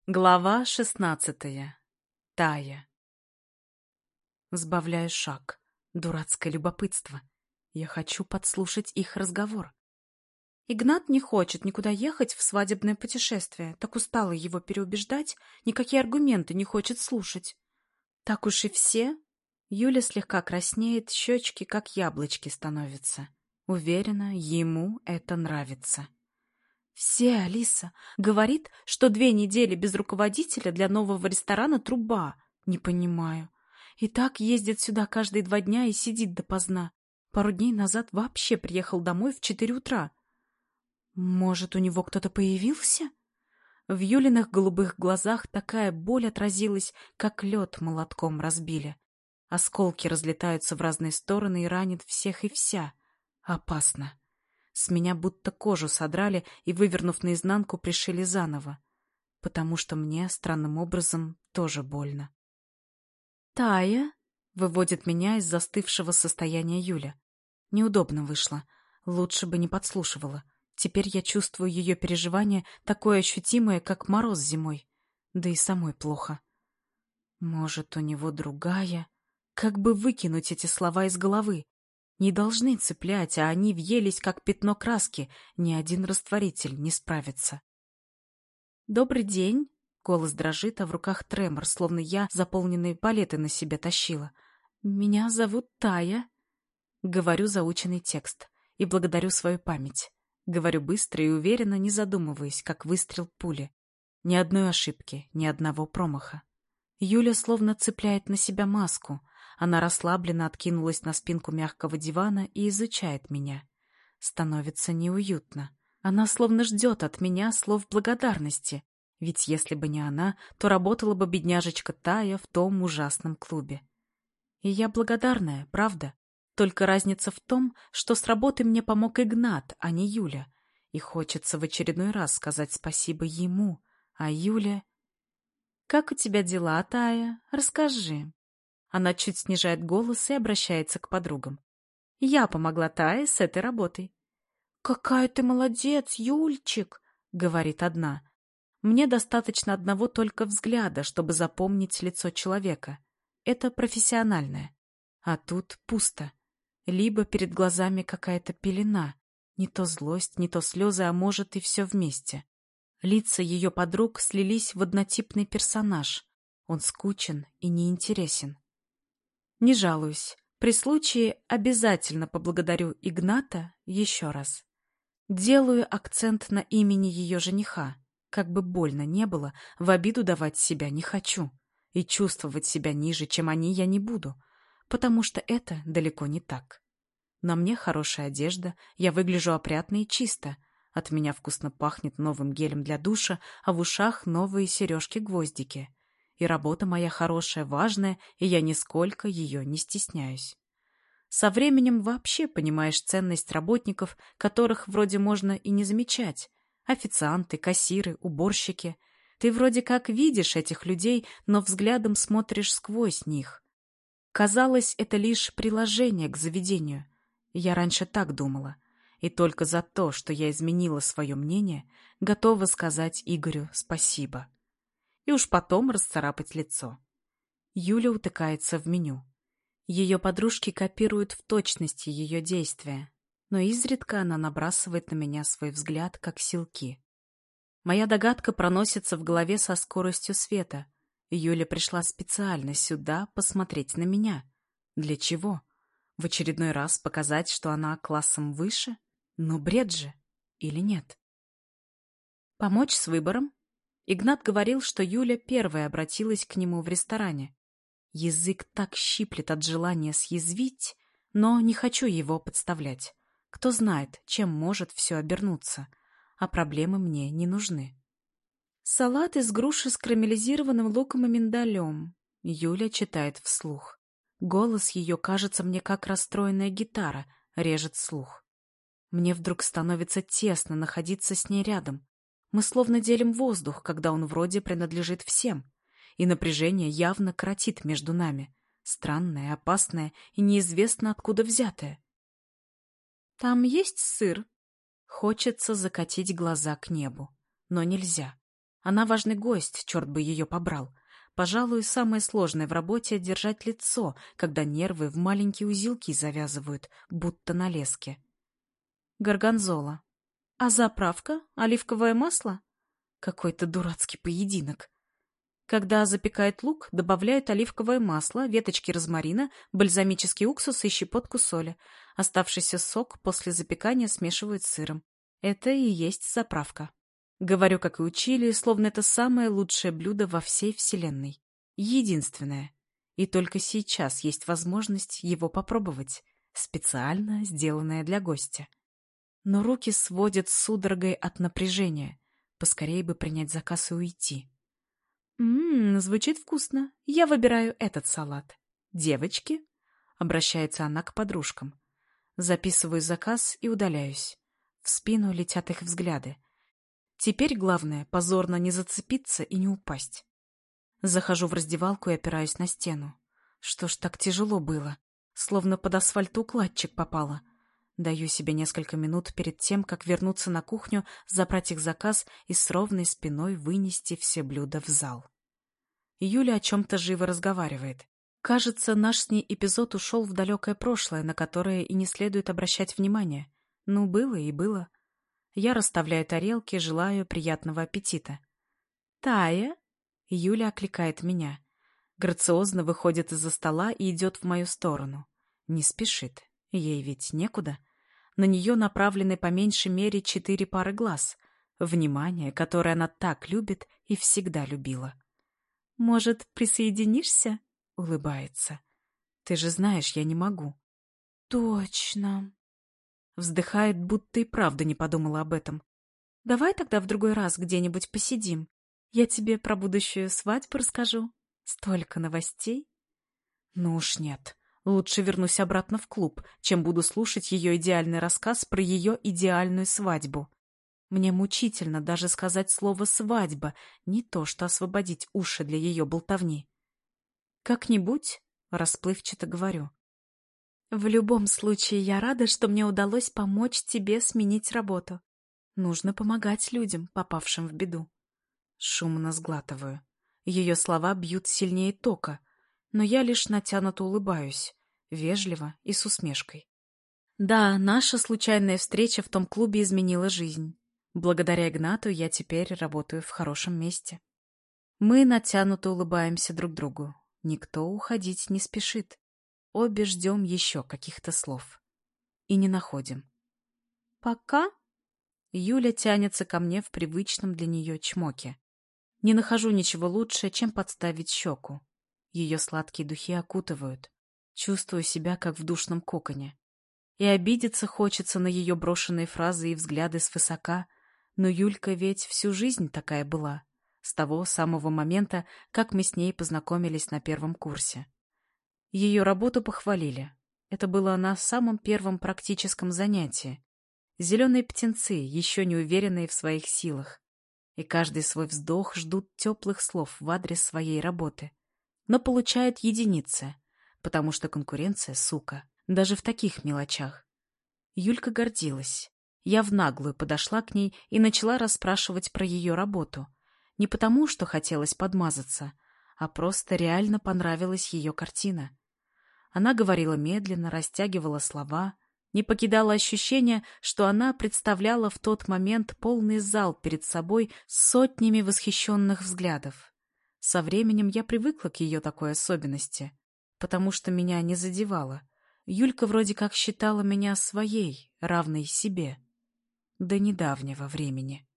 Глава 16. Тая. Сбавляю шаг. Дурацкое любопытство. Я хочу подслушать их разговор. Игнат не хочет никуда ехать в свадебное путешествие. Так устала его переубеждать, никакие аргументы не хочет слушать. Так уж и все. Юля слегка краснеет, щечки как яблочки становятся. Уверена, ему это нравится. Все, Алиса. Говорит, что 2 недели без руководителя для нового ресторана труба. Не понимаю. И так ездит сюда каждые 2 дня и сидит допоздна. Пару дней назад вообще приехал домой в 4 утра. Может, у него кто-то появился? В Юлиных голубых глазах такая боль отразилась, как лед молотком разбили. Осколки разлетаются в разные стороны и ранят всех и вся. Опасно. С меня будто кожу содрали и, вывернув наизнанку, пришили заново. Потому что мне, странным образом, тоже больно. «Тая?» — выводит меня из застывшего состояния Юля. Неудобно вышло. Лучше бы не подслушивала. Теперь я чувствую ее переживание, такое ощутимое, как мороз зимой. Да и самой плохо. Может, у него другая? Как бы выкинуть эти слова из головы? Не должны цеплять, а они въелись, как пятно краски. Ни один растворитель не справится. «Добрый день!» Голос дрожит, а в руках тремор, словно я заполненные палеты на себе тащила. «Меня зовут Тая». Говорю заученный текст и благодарю свою память. Говорю быстро и уверенно, не задумываясь, как выстрел пули. Ни одной ошибки, ни одного промаха. Юля словно цепляет на себя маску. Она расслабленно откинулась на спинку мягкого дивана и изучает меня. Становится неуютно. Она словно ждет от меня слов благодарности. Ведь если бы не она, то работала бы бедняжечка Тая в том ужасном клубе. И я благодарная, правда? Только разница в том, что с работы мне помог Игнат, а не Юля. И хочется в очередной раз сказать спасибо ему, а Юля... «Как у тебя дела, Тая? Расскажи». Она чуть снижает голос и обращается к подругам. «Я помогла Тае с этой работой». «Какая ты молодец, Юльчик!» — говорит одна. Мне достаточно одного только взгляда, чтобы запомнить лицо человека. Это профессиональное. А тут пусто. Либо перед глазами какая-то пелена. Не то злость, не то слезы, а может и все вместе. Лица ее подруг слились в однотипный персонаж. Он скучен и неинтересен. Не жалуюсь. При случае обязательно поблагодарю Игната еще раз. Делаю акцент на имени ее жениха. Как бы больно не было, в обиду давать себя не хочу. И чувствовать себя ниже, чем они, я не буду. Потому что это далеко не так. На мне хорошая одежда, я выгляжу опрятно и чисто. От меня вкусно пахнет новым гелем для душа, а в ушах новые сережки-гвоздики. И работа моя хорошая, важная, и я нисколько ее не стесняюсь. Со временем вообще понимаешь ценность работников, которых вроде можно и не замечать. Официанты, кассиры, уборщики. Ты вроде как видишь этих людей, но взглядом смотришь сквозь них. Казалось, это лишь приложение к заведению. Я раньше так думала. И только за то, что я изменила свое мнение, готова сказать Игорю спасибо. И уж потом расцарапать лицо. Юля утыкается в меню. Ее подружки копируют в точности ее действия, но изредка она набрасывает на меня свой взгляд, как силки. Моя догадка проносится в голове со скоростью света. Юля пришла специально сюда посмотреть на меня. Для чего? В очередной раз показать, что она классом выше? Ну, бред же. Или нет? Помочь с выбором? Игнат говорил, что Юля первая обратилась к нему в ресторане. Язык так щиплет от желания съязвить, но не хочу его подставлять. Кто знает, чем может все обернуться, а проблемы мне не нужны. Салат из груши с карамелизированным луком и миндалем. Юля читает вслух. Голос ее кажется мне как расстроенная гитара, режет слух. Мне вдруг становится тесно находиться с ней рядом. Мы словно делим воздух, когда он вроде принадлежит всем. И напряжение явно коротит между нами. Странное, опасное и неизвестно откуда взятое. «Там есть сыр?» Хочется закатить глаза к небу, но нельзя. Она важный гость, черт бы ее побрал. Пожалуй, самое сложное в работе — держать лицо, когда нервы в маленькие узелки завязывают, будто на леске. Горгонзола. А заправка? Оливковое масло? Какой-то дурацкий поединок. Когда запекают лук, добавляют оливковое масло, веточки розмарина, бальзамический уксус и щепотку соли. Оставшийся сок после запекания смешивают с сыром. Это и есть заправка. Говорю, как и учили, словно это самое лучшее блюдо во всей вселенной. Единственное. И только сейчас есть возможность его попробовать. Специально сделанное для гостя. Но руки сводят судорогой от напряжения. Поскорее бы принять заказ и уйти. Звучит вкусно. Я выбираю этот салат. Девочки?» — обращается она к подружкам. Записываю заказ и удаляюсь. В спину летят их взгляды. Теперь главное — позорно не зацепиться и не упасть. Захожу в раздевалку и опираюсь на стену. Что ж так тяжело было? Словно под асфальтоукладчик попала. Даю себе несколько минут перед тем, как вернуться на кухню, забрать их заказ и с ровной спиной вынести все блюда в зал. Юля о чем-то живо разговаривает. Кажется, наш с ней эпизод ушел в далекое прошлое, на которое и не следует обращать внимания. Ну, было и было. Я расставляю тарелки, желаю приятного аппетита. «Тая?» — Юля окликает меня. Грациозно выходит из-за стола и идет в мою сторону. Не спешит. Ей ведь некуда. На нее направлены по меньшей мере 4 пары глаз. Внимание, которое она так любит и всегда любила. «Может, присоединишься?» — улыбается. «Ты же знаешь, я не могу». «Точно». Вздыхает, будто и правда не подумала об этом. «Давай тогда в другой раз где-нибудь посидим. Я тебе про будущую свадьбу расскажу. Столько новостей». Ну уж нет. Лучше вернусь обратно в клуб, чем буду слушать ее идеальный рассказ про ее идеальную свадьбу. Мне мучительно даже сказать слово «свадьба», не то что освободить уши для ее болтовни. «Как-нибудь», — расплывчато говорю. «В любом случае, я рада, что мне удалось помочь тебе сменить работу. Нужно помогать людям, попавшим в беду». Шумно сглатываю. Ее слова бьют сильнее тока, но я лишь натянуто улыбаюсь, вежливо и с усмешкой. Да, наша случайная встреча в том клубе изменила жизнь. Благодаря Игнату я теперь работаю в хорошем месте. Мы натянуто улыбаемся друг другу. Никто уходить не спешит. Обе ждем еще каких-то слов. И не находим. «Пока?» Юля тянется ко мне в привычном для нее чмоке. Не нахожу ничего лучше, чем подставить щеку. Ее сладкие духи окутывают. Чувствую себя, как в душном коконе. И обидеться хочется на ее брошенные фразы и взгляды свысока, но Юлька ведь всю жизнь такая была, с того самого момента, как мы с ней познакомились на первом курсе. Ее работу похвалили. Это было на самом первом практическом занятии. Зеленые птенцы, еще не уверенные в своих силах. И каждый свой вздох ждут теплых слов в адрес своей работы. Но получают единицы, потому что конкуренция, сука, даже в таких мелочах. Юлька гордилась. Я в наглую подошла к ней и начала расспрашивать про ее работу. Не потому, что хотелось подмазаться, а просто реально понравилась ее картина. Она говорила медленно, растягивала слова, не покидало ощущение, что она представляла в тот момент полный зал перед собой с сотнями восхищенных взглядов. Со временем я привыкла к ее такой особенности, потому что меня не задевало. Юлька вроде как считала меня своей, равной себе. До недавнего времени.